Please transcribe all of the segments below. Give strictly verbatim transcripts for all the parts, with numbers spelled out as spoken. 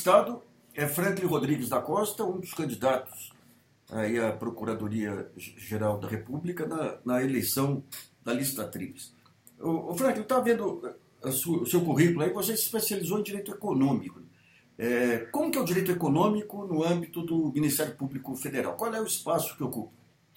entrevistado é Franklin Rodrigues da Costa, um dos candidatos aí à Procuradoria-Geral da República na, na eleição da lista tríplice. O, o Franklin, está vendo a sua, o seu currículo aí, você se especializou em direito econômico. É, como que é o direito econômico no âmbito do Ministério Público Federal? Qual é o espaço que ocupa?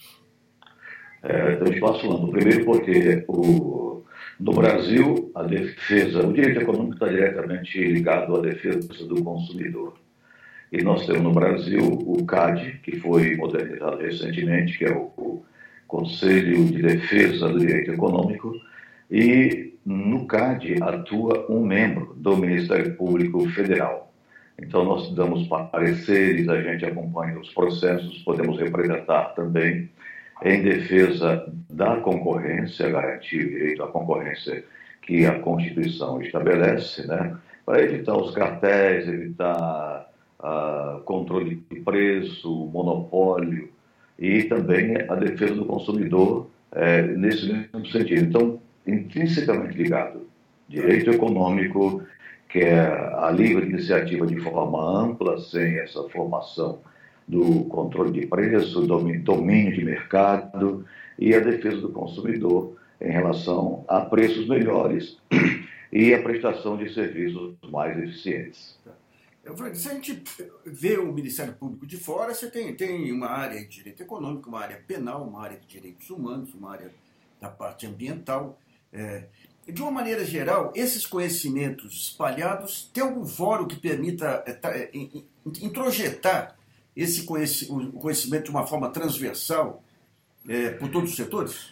É, tem um espaço amplo. Primeiro porque o, no Brasil a defesa, o direito econômico está diretamente ligado à defesa do consumidor. E nós temos no Brasil o CAD, que foi modernizado recentemente, que é o, o Conselho de Defesa do Direito Econômico, e no CAD atua um membro do Ministério Público Federal. Então nós damos pareceres, a gente acompanha os processos, podemos representar também em defesa da concorrência, garantir o direito à concorrência que a Constituição estabelece, né, para evitar os cartéis, evitar Uh, controle de preço, monopólio e também a defesa do consumidor é, nesse mesmo sentido. Então, intrinsecamente ligado, direito econômico, que é a livre iniciativa de forma ampla, sem essa formação do controle de preço, domínio de mercado e a defesa do consumidor em relação a preços melhores e a prestação de serviços mais eficientes. Se a gente vê o Ministério Público de fora, você tem, tem uma área de direito econômico, uma área penal, uma área de direitos humanos, uma área da parte ambiental. É, de uma maneira geral, esses conhecimentos espalhados, tem algum fórum que permita é, introjetar esse conheci, o conhecimento de uma forma transversal é, por todos os setores?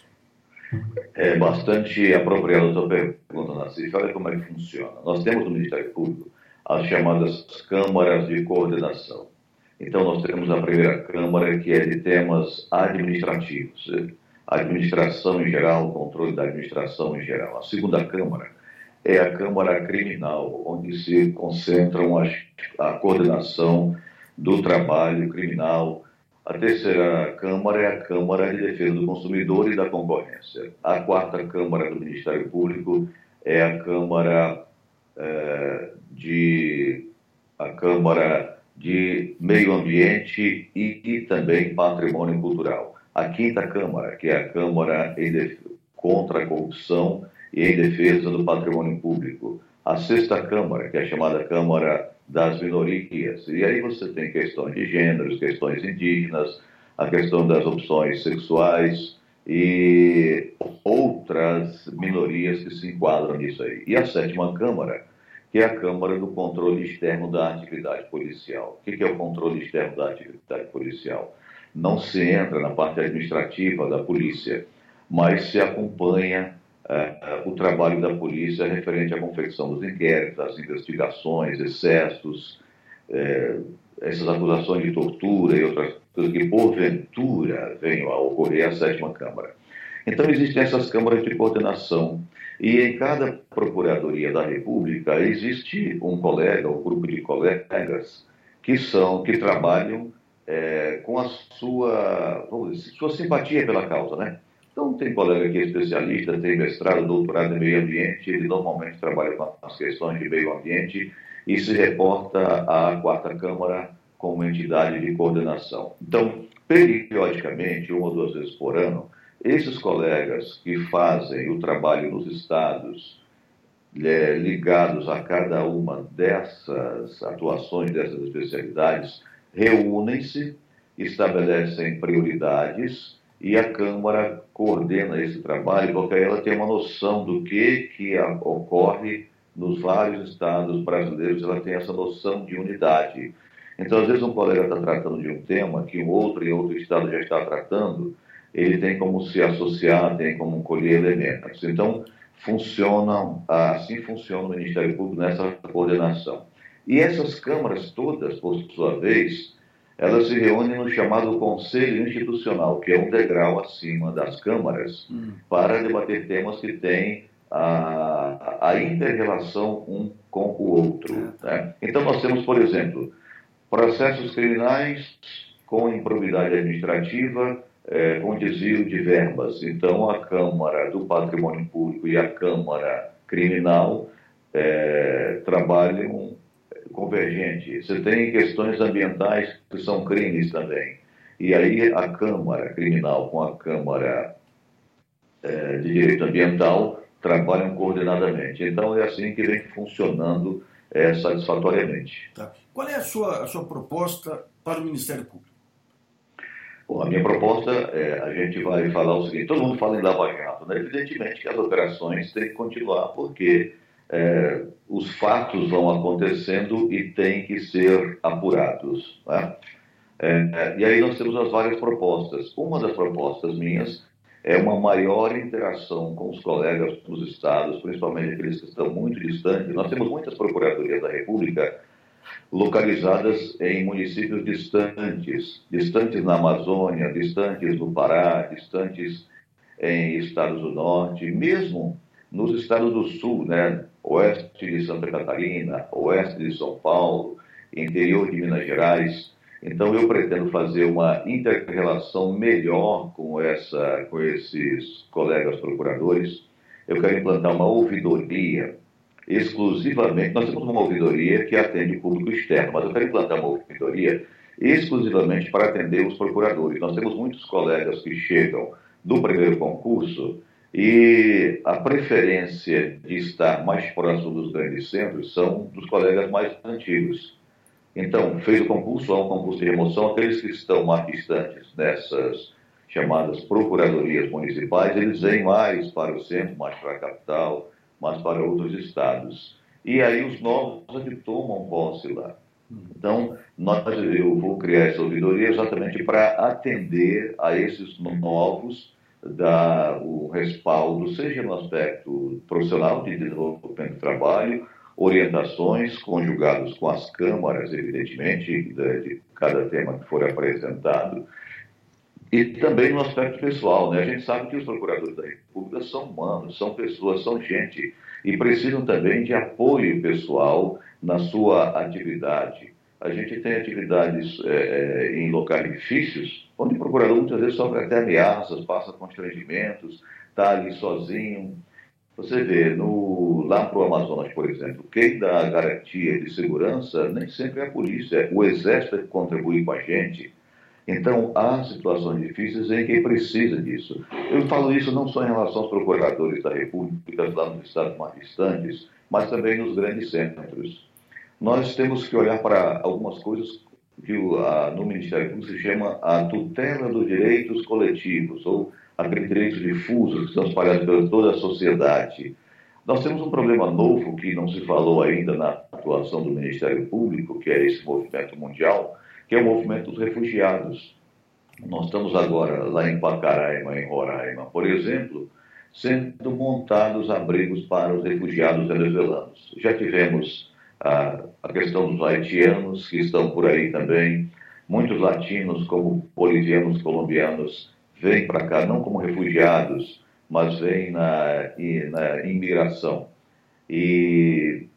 É bastante apropriada a sua pergunta, Nassif. Olha como é que funciona. Nós temos no Ministério Público as chamadas câmaras de coordenação. Então, nós temos a primeira câmara, que é de temas administrativos, administração em geral, controle da administração em geral. A segunda câmara é a câmara criminal, onde se concentram a, a coordenação do trabalho criminal. A terceira câmara é a Câmara de Defesa do Consumidor e da Concorrência. A quarta câmara do Ministério Público é a Câmara É, de a Câmara de Meio Ambiente e, e também Patrimônio Cultural. A quinta Câmara, que é a Câmara em def... contra a corrupção e em defesa do patrimônio público. A sexta Câmara, que é a chamada Câmara das Minorias. E aí você tem questões de gêneros, questões indígenas, a questão das opções sexuais e outras minorias que se enquadram nisso aí. E a sétima Câmara, que é a Câmara do Controle Externo da Atividade Policial. O que é o controle externo da atividade policial? Não se entra na parte administrativa da polícia, mas se acompanha eh, o trabalho da polícia referente à confecção dos inquéritos, às investigações, excessos, eh, essas acusações de tortura e outras coisas que porventura venham a ocorrer, a sétima Câmara. Então existem essas câmaras de coordenação e em cada Procuradoria da República existe um colega, um grupo de colegas que são, que trabalham é, com a sua, vamos dizer, sua simpatia pela causa, né? Então tem colega que é especialista, tem mestrado, doutorado em meio ambiente, ele normalmente trabalha com as questões de meio ambiente e se reporta à quarta Câmara como entidade de coordenação. Então, periodicamente, uma ou duas vezes por ano, esses colegas que fazem o trabalho nos estados é, ligados a cada uma dessas atuações, dessas especialidades, reúnem-se, estabelecem prioridades e a Câmara coordena esse trabalho, porque ela tem uma noção do que, que ocorre nos vários estados brasileiros, ela tem essa noção de unidade. Então, às vezes, um colega está tratando de um tema que um outro em outro estado já está tratando, ele tem como se associar, tem como colher elementos. Então, funcionam, assim funciona o Ministério Público nessa coordenação. E essas câmaras todas, por sua vez, elas se reúnem no chamado Conselho Institucional, que é um degrau acima das câmaras, hum. para debater temas que têm a, a inter-relação um com o outro. Né? Então, nós temos, por exemplo, processos criminais com improbidade administrativa, é, com desvio de verbas. Então, a Câmara do Patrimônio Público e a Câmara Criminal é, trabalham convergente. Você tem questões ambientais que são crimes também. E aí a Câmara Criminal com a Câmara é, de Direito Ambiental trabalham coordenadamente. Então é assim que vem funcionando é, satisfatoriamente. Tá. Qual é a sua, a sua proposta para o Ministério Público? Bom, a minha proposta é, a gente vai falar o seguinte, todo mundo fala em Lava Jato, né? Evidentemente que as operações têm que continuar, porque é, os fatos vão acontecendo e têm que ser apurados, né? É, e aí nós temos as várias propostas. Uma das propostas minhas é uma maior interação com os colegas dos estados, principalmente aqueles que estão muito distantes. Nós temos muitas procuradorias da República localizadas em municípios distantes, distantes na Amazônia, distantes no Pará, distantes em estados do Norte, mesmo nos estados do Sul, né? Oeste de Santa Catarina, oeste de São Paulo, interior de Minas Gerais. Então, eu pretendo fazer uma inter-relação melhor com, essa, com esses colegas procuradores. Eu quero implantar uma ouvidoria exclusivamente. Nós temos uma ouvidoria que atende o público externo, mas eu quero implantar uma ouvidoria exclusivamente para atender os procuradores. Nós temos muitos colegas que chegam do primeiro concurso e a preferência de estar mais próximo dos grandes centros são dos colegas mais antigos. Então, fez o concurso, há um concurso de remoção, aqueles que estão mais distantes dessas chamadas procuradorias municipais, eles vêm mais para o centro, mais para a capital, mais para outros estados. E aí os novos é que tomam posse lá. Então, nós, eu vou criar essa ouvidoria exatamente para atender a esses novos, dar o respaldo, seja no aspecto profissional de desenvolvimento do trabalho, orientações conjugadas com as câmaras, evidentemente, de, de cada tema que for apresentado, e também no aspecto pessoal, né? A gente sabe que os procuradores da República são humanos, são pessoas, são gente, e precisam também de apoio pessoal na sua atividade. A gente tem atividades é, em locais difíceis, onde o procurador muitas vezes sofre até ameaças, passa constrangimentos, está ali sozinho. Você vê, no, lá para o Amazonas, por exemplo, quem dá a garantia de segurança nem sempre é a polícia, o Exército é que contribui com a gente. Então, há situações difíceis em que precisa disso. Eu falo isso não só em relação aos procuradores da República, lá nos estados mais distantes, mas também nos grandes centros. Nós temos que olhar para algumas coisas que a, no Ministério Público se chama a tutela dos direitos coletivos, ou aqueles direitos difusos que são espalhados por toda a sociedade. Nós temos um problema novo que não se falou ainda na atuação do Ministério Público, que é esse movimento mundial, que é o movimento dos refugiados. Nós estamos agora lá em Pacaraima, em Roraima, por exemplo, sendo montados abrigos para os refugiados venezuelanos. Já tivemos a, a questão dos haitianos, que estão por aí também, muitos latinos, como bolivianos, colombianos, vêm para cá não como refugiados, mas vêm na, na imigração. E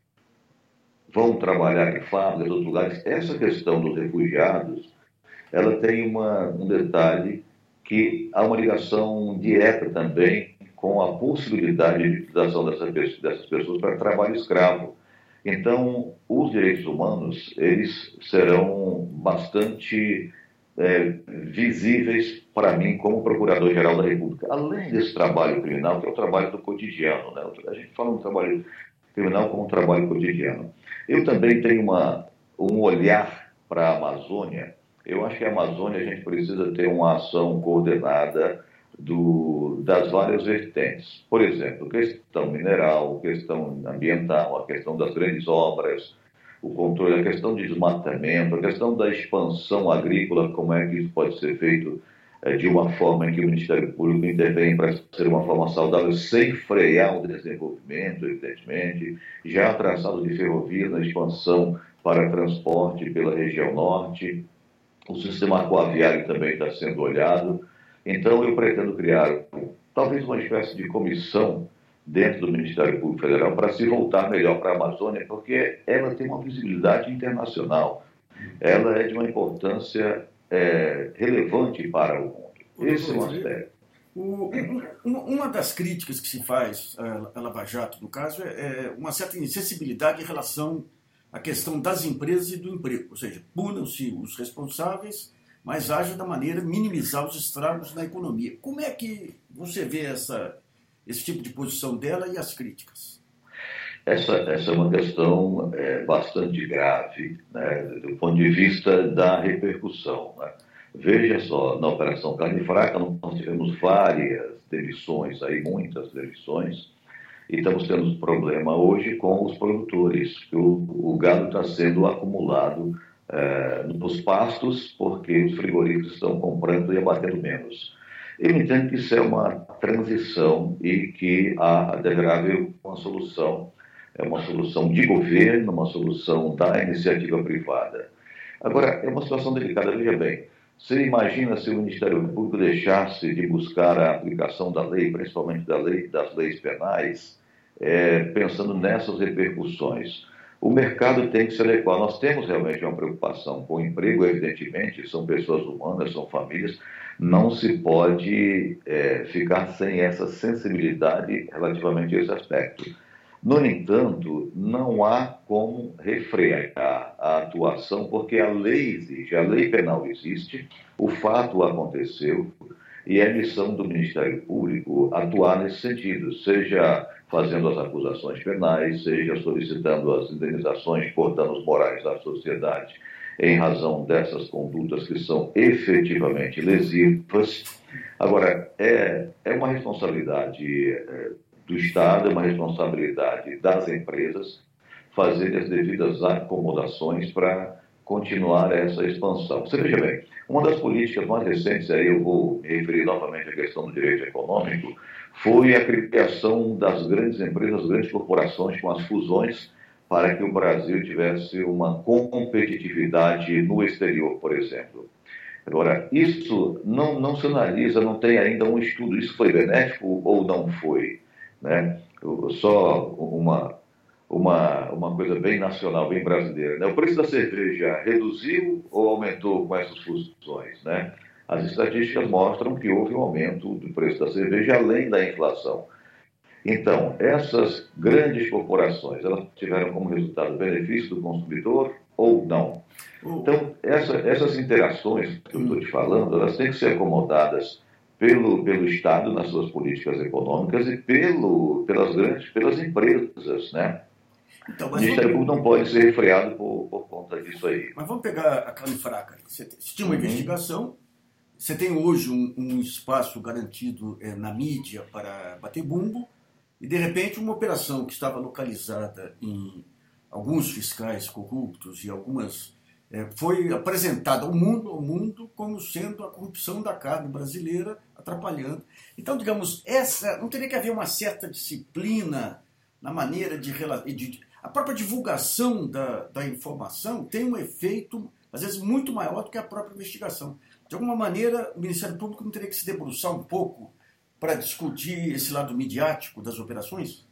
vão trabalhar em fábricas, em outros lugares. Essa questão dos refugiados, ela tem uma, um detalhe que há uma ligação direta também com a possibilidade de utilização dessas, dessas pessoas para trabalho escravo. Então, os direitos humanos, eles serão bastante é, visíveis para mim como Procurador-Geral da República. Além desse trabalho criminal, que é o trabalho do cotidiano, né? A gente fala um trabalho criminal como um trabalho cotidiano. Eu também tenho uma, um olhar para a Amazônia. Eu acho que a Amazônia a gente precisa ter uma ação coordenada do, das várias vertentes. Por exemplo, questão mineral, questão ambiental, a questão das grandes obras, o controle, a questão de desmatamento, a questão da expansão agrícola, como é que isso pode ser feito é, de uma forma em que o Ministério Público intervém para ser uma forma saudável, sem frear o desenvolvimento, evidentemente. Já há traçado de ferrovia na expansão para transporte pela região norte. O sistema aquaviário também está sendo olhado. Então, eu pretendo criar talvez uma espécie de comissão dentro do Ministério Público Federal para se voltar melhor para a Amazônia, porque ela tem uma visibilidade internacional. Ela é de uma importância é, relevante para o mundo. Esse é um aspecto. O, um, uma das críticas que se faz à Lava Jato, no caso, é uma certa insensibilidade em relação a questão das empresas e do emprego, ou seja, punam-se os responsáveis, mas haja da maneira de minimizar os estragos na economia. Como é que você vê essa, esse tipo de posição dela e as críticas? Essa, essa é uma questão é, bastante grave, né, do ponto de vista da repercussão, né? Veja só, na Operação Carne Fraca nós tivemos várias demissões, aí, muitas demissões, e estamos tendo problema hoje com os produtores, que o, o gado está sendo acumulado é, nos pastos porque os frigoríficos estão comprando e abatendo menos. Eu entendo que isso é uma transição e que há, deverá haver uma solução. É uma solução de governo, uma solução da iniciativa privada. Agora, é uma situação delicada, veja bem, você imagina se o Ministério Público deixasse de buscar a aplicação da lei, principalmente da lei, das leis penais, é, pensando nessas repercussões. O mercado tem que se adequar. Nós temos realmente uma preocupação com o emprego, evidentemente, são pessoas humanas, são famílias, não se pode é, ficar sem essa sensibilidade relativamente a esse aspecto. No entanto, não há como refrear a atuação, porque a lei exige, a lei penal existe, o fato aconteceu e é missão do Ministério Público atuar nesse sentido, seja fazendo as acusações penais, seja solicitando as indenizações por danos morais à sociedade em razão dessas condutas que são efetivamente lesivas. Agora, é, é uma responsabilidade é, do Estado, é uma responsabilidade das empresas fazer as devidas acomodações para continuar essa expansão. Você veja bem, uma das políticas mais recentes, aí eu vou me referir novamente à questão do direito econômico, foi a criação das grandes empresas, das grandes corporações com as fusões para que o Brasil tivesse uma competitividade no exterior, por exemplo. Agora, isso não, não se analisa, não tem ainda um estudo, isso foi benéfico ou não foi, né? Só uma, uma, uma coisa bem nacional, bem brasileira, né? O preço da cerveja reduziu ou aumentou com essas fusões, né? As estatísticas mostram que houve um aumento do preço da cerveja além da inflação. Então, essas grandes corporações, elas tiveram como resultado o benefício do consumidor ou não? Então, essa, essas interações que eu estou te falando, elas têm que ser acomodadas pelo, pelo Estado nas suas políticas econômicas e pelo, pelas grandes, pelas empresas, né? Então, o Ministério vamos... Público não pode ser refreado por, por conta disso aí. Mas vamos pegar a carne fraca. Você tinha uma uhum. investigação, você tem hoje um, um espaço garantido é, na mídia para bater bumbo, e de repente uma operação que estava localizada em alguns fiscais corruptos e algumas... É, foi apresentada ao mundo, ao mundo como sendo a corrupção da carne brasileira atrapalhando. Então, digamos, essa não teria que haver uma certa disciplina na maneira de... de a própria divulgação da, da informação tem um efeito, às vezes, muito maior do que a própria investigação. De alguma maneira, o Ministério Público não teria que se debruçar um pouco para discutir esse lado midiático das operações?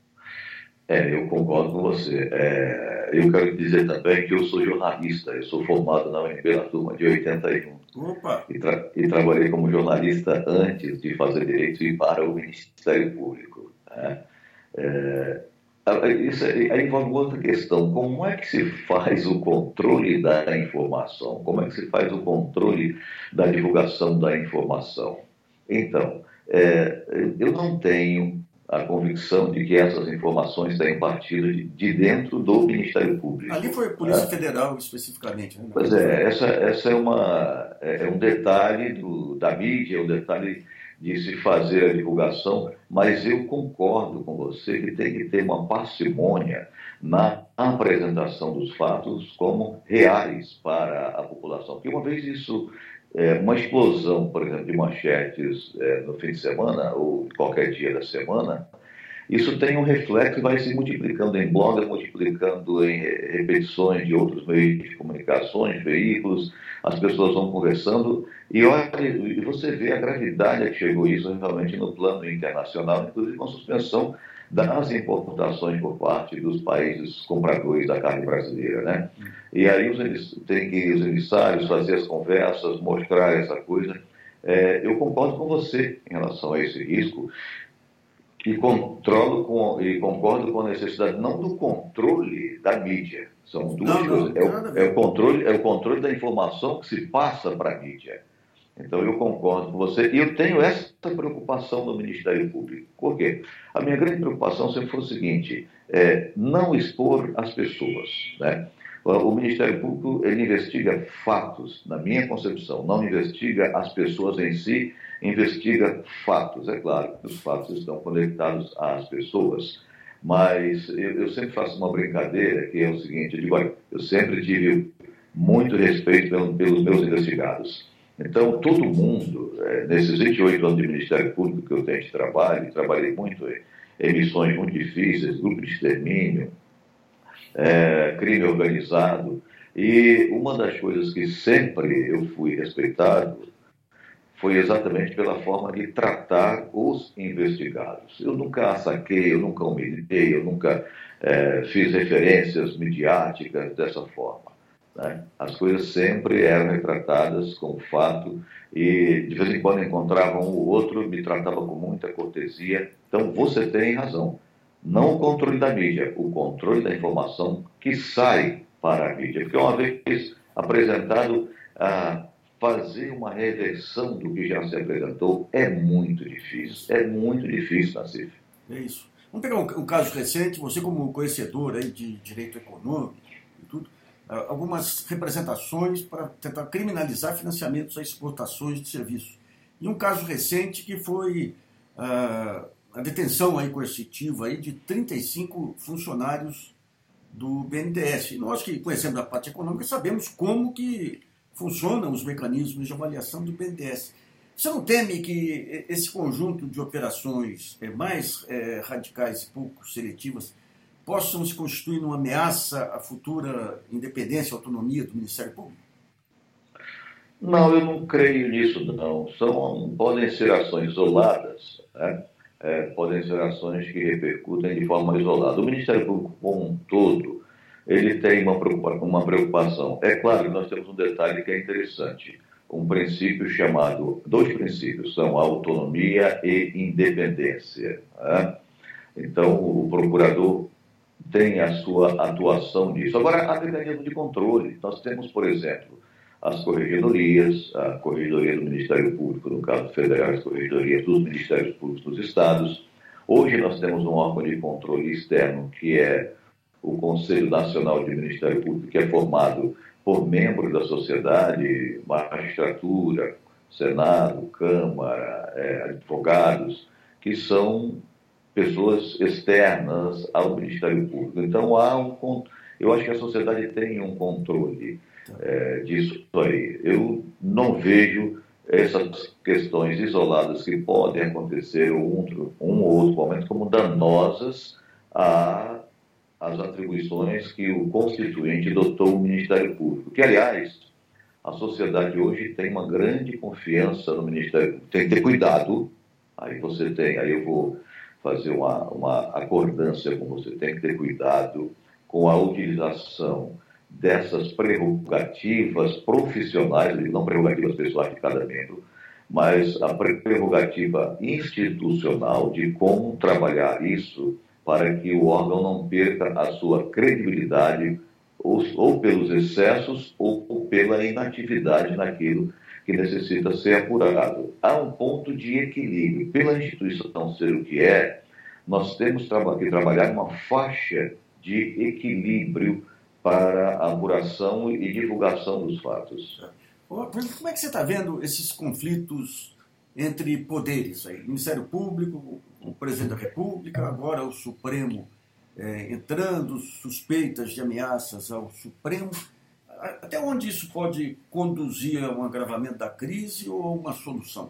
É, eu concordo com você. É, eu quero dizer também que eu sou jornalista, eu sou formado na U N B na turma de oitenta e um. Opa. E, tra e trabalhei como jornalista antes de fazer direito e para o Ministério Público. Né? É, isso aí envolve outra questão. Como é que se faz o controle da informação? Como é que se faz o controle da divulgação da informação? Então, é, eu não tenho a convicção de que essas informações têm partido de, de dentro do Ministério Público. Ali foi a Polícia é. Federal, especificamente. Né? Pois é, essa, essa é, uma, é um detalhe do, da mídia, é um detalhe de se fazer a divulgação, mas eu concordo com você que tem que ter uma parcimônia na apresentação dos fatos como reais para a população. Porque uma vez isso... É, uma explosão, por exemplo, de manchetes é, no fim de semana ou qualquer dia da semana, isso tem um reflexo e vai se multiplicando em blogs, multiplicando em repetições de outros meios de comunicações, veículos, as pessoas vão conversando e olha, e você vê a gravidade a que chegou isso realmente no plano internacional, inclusive com a suspensão das importações por parte dos países compradores da carne brasileira, né? E aí os, tem que os emissários fazer as conversas, mostrar essa coisa. É, eu concordo com você em relação a esse risco. E controlo com, e concordo com a necessidade não do controle da mídia. São duas Não, não, coisas. É nada a o, é, ver. o controle, é o controle da informação que se passa para a mídia. Então eu concordo com você. E eu tenho essa preocupação no Ministério Público. Por quê? A minha grande preocupação sempre foi o seguinte: é, não expor as pessoas, né? O Ministério Público, ele investiga fatos, na minha concepção, não investiga as pessoas em si, investiga fatos. É claro que os fatos estão conectados às pessoas, mas eu, eu sempre faço uma brincadeira, que é o seguinte: eu digo, olha, eu sempre tive muito respeito pelo, pelos meus investigados. Então, todo mundo, é, nesses vinte e oito anos de Ministério Público que eu tenho de trabalho, trabalhei muito em emissões muito difíceis, grupo de extermínio, é, crime organizado, e uma das coisas que sempre eu fui respeitado foi exatamente pela forma de tratar os investigados. Eu nunca assaquei, eu nunca humilhei, eu nunca é, fiz referências midiáticas dessa forma, né? As coisas sempre eram retratadas como fato e de vez em quando encontrava um ou outro, me tratava com muita cortesia. Então você tem razão. Não o controle da mídia, o controle da informação que sai para a mídia. Porque uma vez apresentado, ah, fazer uma reversão do que já se apresentou é muito difícil. É muito difícil, Nassif. É isso. Vamos pegar um, um caso recente, você como conhecedor aí de direito econômico e tudo, ah, algumas representações para tentar criminalizar financiamentos a exportações de serviços. E um caso recente que foi ah, a detenção aí coercitiva aí de trinta e cinco funcionários do B N D E S. E nós que conhecemos a parte econômica sabemos como que funcionam os mecanismos de avaliação do B N D E S. Você não teme que esse conjunto de operações mais é, radicais e pouco seletivas possam se constituir numa ameaça à futura independência e autonomia do Ministério Público? Não, eu não creio nisso, não. São, podem ser ações isoladas, né? É, podem ser ações que repercutem de forma isolada. O Ministério Público, como um todo, ele tem uma preocupação, uma preocupação. É claro que nós temos um detalhe que é interessante. Um princípio chamado, dois princípios, são autonomia e independência, né? Então, o procurador tem a sua atuação nisso. Agora, há mecanismo de controle. Nós temos, por exemplo, as corregedorias, a Corregedoria do Ministério Público, no caso federal, as corregedorias dos Ministérios Públicos dos Estados. Hoje nós temos um órgão de controle externo, que é o Conselho Nacional de Ministério Público, que é formado por membros da sociedade, magistratura, Senado, Câmara, é, advogados, que são pessoas externas ao Ministério Público. Então, há um, eu acho que a sociedade tem um controle é, disso aí. Eu não vejo essas questões isoladas que podem acontecer um, um ou outro momento como danosas a as atribuições que o Constituinte dotou o Ministério Público. Que, aliás, a sociedade hoje tem uma grande confiança no Ministério Público. Tem que ter cuidado. Aí você tem, aí eu vou fazer uma, uma acordância com você. Tem que ter cuidado com a utilização dessas prerrogativas profissionais, não prerrogativas pessoais de cada membro, mas a prerrogativa institucional de como trabalhar isso para que o órgão não perca a sua credibilidade ou, ou pelos excessos ou pela inatividade naquilo que necessita ser apurado. Há um ponto de equilíbrio. Pela instituição ser o que é, nós temos que trabalhar uma faixa de equilíbrio para a apuração e divulgação dos fatos. Como é que você está vendo esses conflitos entre poderes aí? Ministério Público, o Presidente da República, agora o Supremo é, entrando, suspeitas de ameaças ao Supremo. Até onde isso pode conduzir a um agravamento da crise ou a uma solução?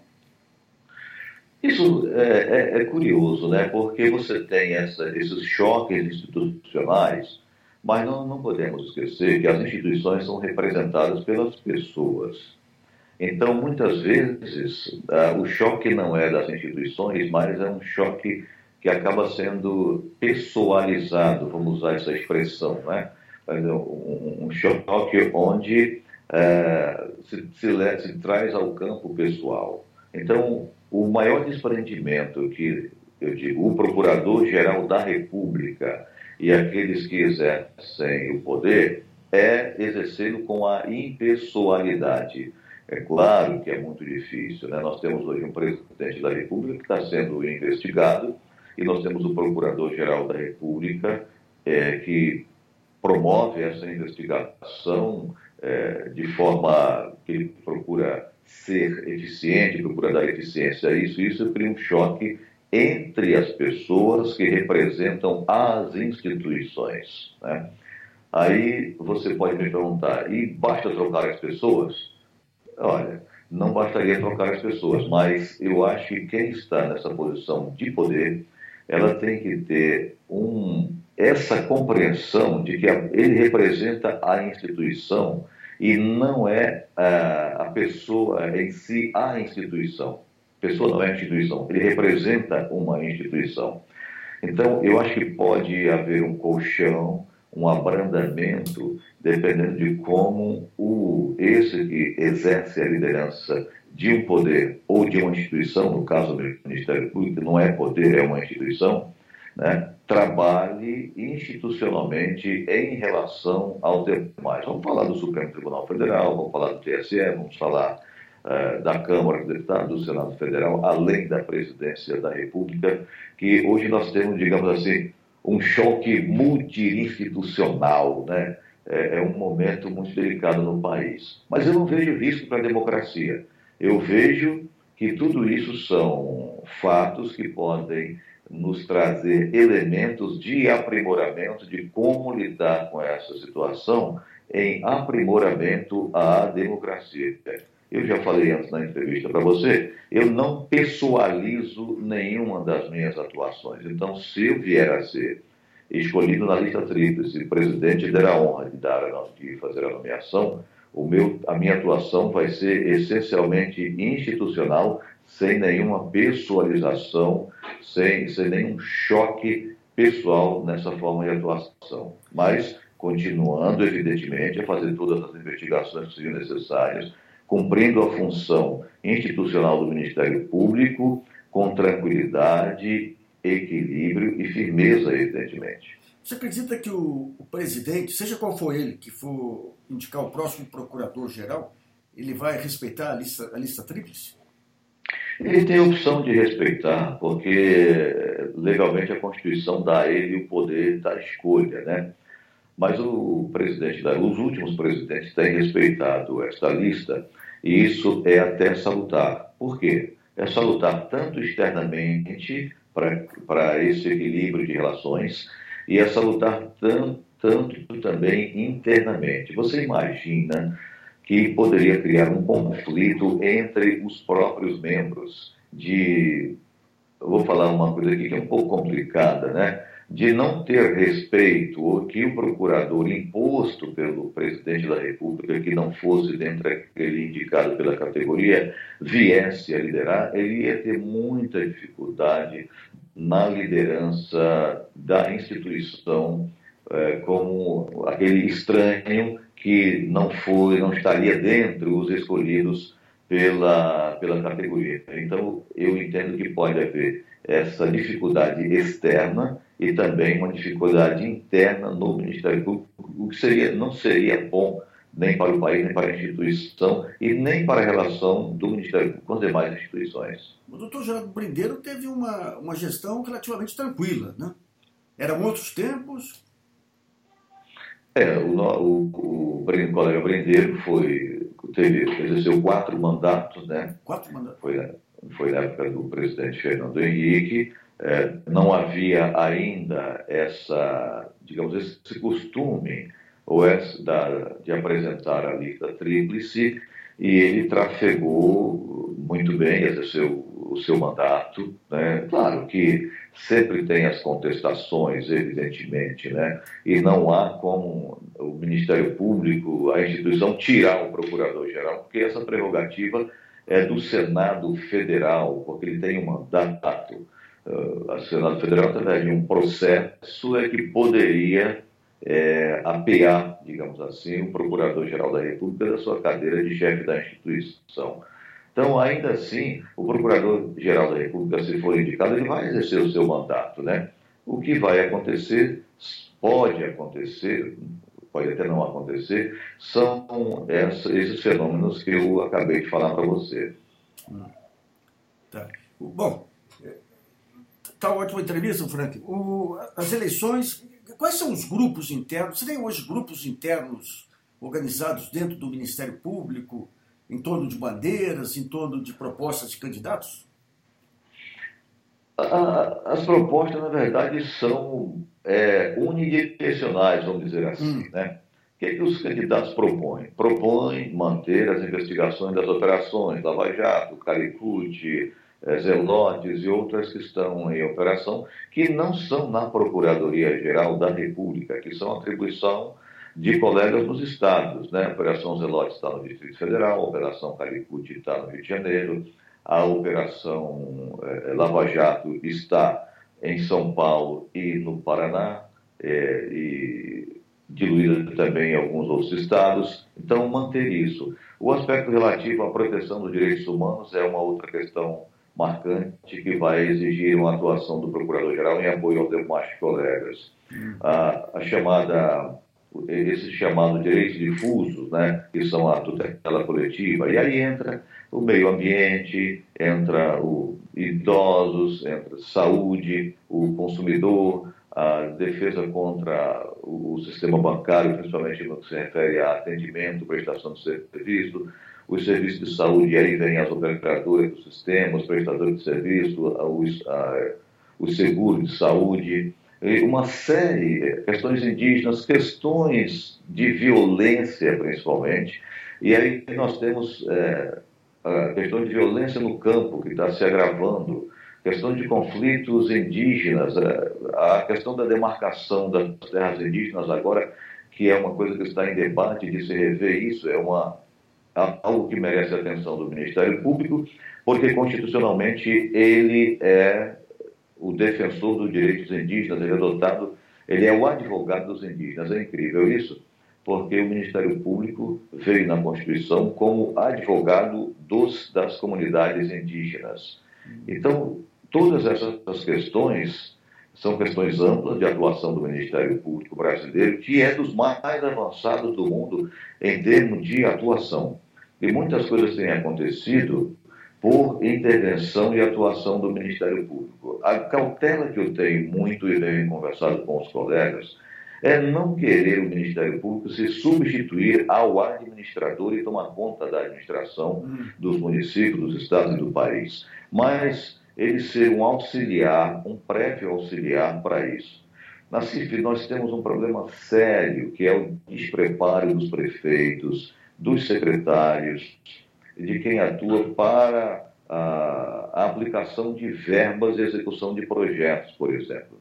Isso é, é, é curioso, né? Porque você tem essa, esses choques institucionais, mas não, não podemos esquecer que as instituições são representadas pelas pessoas. Então, muitas vezes, uh, o choque não é das instituições, mas é um choque que acaba sendo pessoalizado, vamos usar essa expressão, né? Um, um choque onde uh, se, se, se traz ao campo pessoal. Então, o maior desprendimento que eu digo, o Procurador-Geral da República e aqueles que exercem o poder, é exercê-lo com a impessoalidade. É claro que é muito difícil, né? Nós temos hoje um presidente da República que está sendo investigado e nós temos o Procurador-Geral da República é, que promove essa investigação é, de forma que ele procura ser eficiente, procura dar eficiência a isso. Isso cria um choque entre as pessoas que representam as instituições, né? Aí você pode me perguntar, e basta trocar as pessoas? Olha, não bastaria trocar as pessoas, mas eu acho que quem está nessa posição de poder, ela tem que ter um, essa compreensão de que a, ele representa a instituição e não é a, a pessoa em si a instituição. A pessoa não é a instituição, ele representa uma instituição. Então, eu acho que pode haver um colchão, um abrandamento, dependendo de como o, esse que exerce a liderança de um poder ou de uma instituição, no caso do Ministério Público, não é poder, é uma instituição, né, trabalhe institucionalmente em relação ao demais. Vamos falar do Supremo Tribunal Federal, vamos falar do T S E, vamos falar uh, da Câmara dos Deputados, do Senado Federal, além da Presidência da República, que hoje nós temos, digamos assim, um choque multi-institucional, né? É, é um momento muito delicado no país. Mas eu não vejo risco para a democracia. Eu vejo que tudo isso são fatos que podem nos trazer elementos de aprimoramento de como lidar com essa situação em aprimoramento à democracia. Eu já falei antes na entrevista para você, eu não pessoalizo nenhuma das minhas atuações. Então, se eu vier a ser escolhido na lista tríplice, o presidente der a honra de, dar, de fazer a nomeação, o meu, a minha atuação vai ser essencialmente institucional, sem nenhuma pessoalização, sem, sem nenhum choque pessoal nessa forma de atuação. Mas continuando, evidentemente, a fazer todas as investigações que sejam necessárias, cumprindo a função institucional do Ministério Público, com tranquilidade, equilíbrio e firmeza, evidentemente. Você acredita que o, o presidente, seja qual for ele, que for indicar o próximo procurador-geral, ele vai respeitar a lista, a lista tríplice? Ele tem a opção de respeitar, porque legalmente a Constituição dá a ele o poder da escolha, né? Mas o presidente, da, os últimos presidentes têm respeitado esta lista, e isso é até salutar. Por quê? É salutar tanto externamente para esse equilíbrio de relações, e é salutar tanto, tanto também internamente. Você imagina que poderia criar um conflito entre os próprios membros de... Eu vou falar uma coisa aqui que é um pouco complicada, né? De não ter respeito, ou que o procurador imposto pelo presidente da República, que não fosse dentro daquele indicado pela categoria, viesse a liderar, ele ia ter muita dificuldade na liderança da instituição, é, como aquele estranho que não foi, não estaria dentro os escolhidos pela, pela categoria. Então, eu entendo que pode haver essa dificuldade externa e também uma dificuldade interna no Ministério Público, o que seria, não seria bom nem para o país, nem para a instituição e nem para a relação do Ministério Público com as demais instituições. O doutor Geraldo Brindeiro teve uma, uma gestão relativamente tranquila, né? Eram outros tempos? É, o, o, o, o colega Brindeiro foi, teve, exerceu quatro mandatos, né? Quatro mandatos? Foi, foi na época do presidente Fernando Henrique. É, não havia ainda essa, digamos, esse costume ou essa da, de apresentar a lista tríplice, e ele trafegou muito bem, exerceu o seu mandato, né? Claro que sempre tem as contestações, evidentemente, né? E não há como o Ministério Público, a instituição, tirar o procurador-geral, porque essa prerrogativa é do Senado Federal, porque ele tem um mandato. Uh, a Senado Federal, através de um processo, é que poderia é, apear, digamos assim, o Procurador-Geral da República da sua cadeira de chefe da instituição. Então, ainda assim, o Procurador-Geral da República, se for indicado, ele vai exercer o seu mandato, né? O que vai acontecer, pode acontecer, pode até não acontecer, são esses fenômenos que eu acabei de falar para você. Hum. Tá. Bom, está ótima entrevista, Frank. O, as eleições, quais são os grupos internos? Você tem hoje grupos internos organizados dentro do Ministério Público, em torno de bandeiras, em torno de propostas de candidatos? As propostas, na verdade, são é, unidirecionais, vamos dizer assim, hum. né? O que, é que os candidatos propõem? Propõem manter as investigações das operações Lava Jato, Calicut, é, Zelotes e outras que estão em operação, que não são na Procuradoria-Geral da República, que são atribuição de colegas nos estados, né? A Operação Zelotes está no Distrito Federal, a Operação Calicut está no Rio de Janeiro, a Operação eh, Lava Jato está em São Paulo e no Paraná, eh, e diluída também em alguns outros estados. Então, manter isso. O aspecto relativo à proteção dos direitos humanos é uma outra questão marcante que vai exigir uma atuação do Procurador-Geral em apoio aos demais colegas. A, a chamada... esses chamados direitos difusos, né, que são a tutela coletiva, e aí entra o meio ambiente, entra o idosos, entra saúde, o consumidor, a defesa contra o sistema bancário, principalmente no que se refere a atendimento, prestação de serviço, os serviços de saúde, e aí vem as operadoras do sistema, os prestadores de serviço, os, a, o seguro de saúde, uma série, questões indígenas, questões de violência, principalmente. E aí nós temos é, a questão de violência no campo, que está se agravando, questão de conflitos indígenas, a questão da demarcação das terras indígenas agora, que é uma coisa que está em debate, de se rever isso, é uma, algo que merece a atenção do Ministério Público, porque constitucionalmente ele é o defensor dos direitos indígenas, ele é dotado, ele é o advogado dos indígenas. É incrível isso, porque o Ministério Público veio na Constituição como advogado dos, das comunidades indígenas. Então, todas essas questões são questões amplas de atuação do Ministério Público brasileiro, que é dos mais avançados do mundo em termos de atuação. E muitas coisas têm acontecido por intervenção e atuação do Ministério Público. A cautela que eu tenho muito e tenho conversado com os colegas é não querer o Ministério Público se substituir ao administrador e tomar conta da administração dos municípios, dos estados e do país, mas ele ser um auxiliar, um prévio auxiliar para isso. Na C I F, nós temos um problema sério, que é o despreparo dos prefeitos, dos secretários, de quem atua para a, a aplicação de verbas e execução de projetos, por exemplo.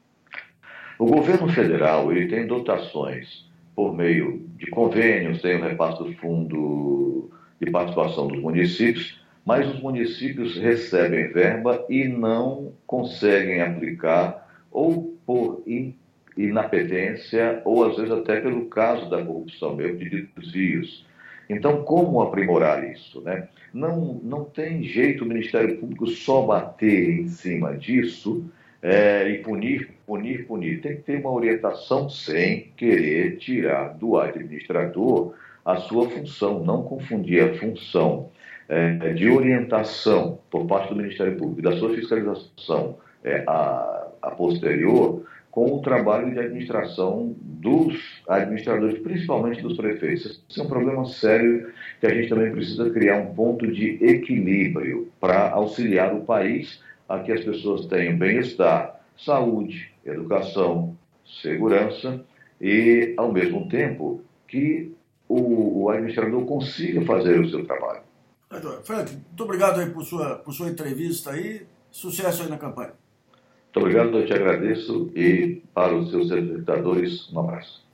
O governo federal ele tem dotações por meio de convênios, tem o repasse do fundo de participação dos municípios, mas os municípios recebem verba e não conseguem aplicar, ou por inapetência, ou às vezes até pelo caso da corrupção mesmo, de desvios. Então, como aprimorar isso, né? Não, não tem jeito o Ministério Público só bater em cima disso é, e punir, punir, punir. Tem que ter uma orientação sem querer tirar do administrador a sua função, não confundir a função é, de orientação por parte do Ministério Público, da sua fiscalização é, a, a posterior, com o trabalho de administração dos administradores, principalmente dos prefeitos. Esse é um problema sério que a gente também precisa criar um ponto de equilíbrio para auxiliar o país a que as pessoas tenham bem-estar, saúde, educação, segurança e, ao mesmo tempo, que o, o administrador consiga fazer o seu trabalho. Frank, muito obrigado aí por sua, por sua entrevista aí. Sucesso aí na campanha. Muito obrigado, eu te agradeço e para os seus espectadores, um abraço.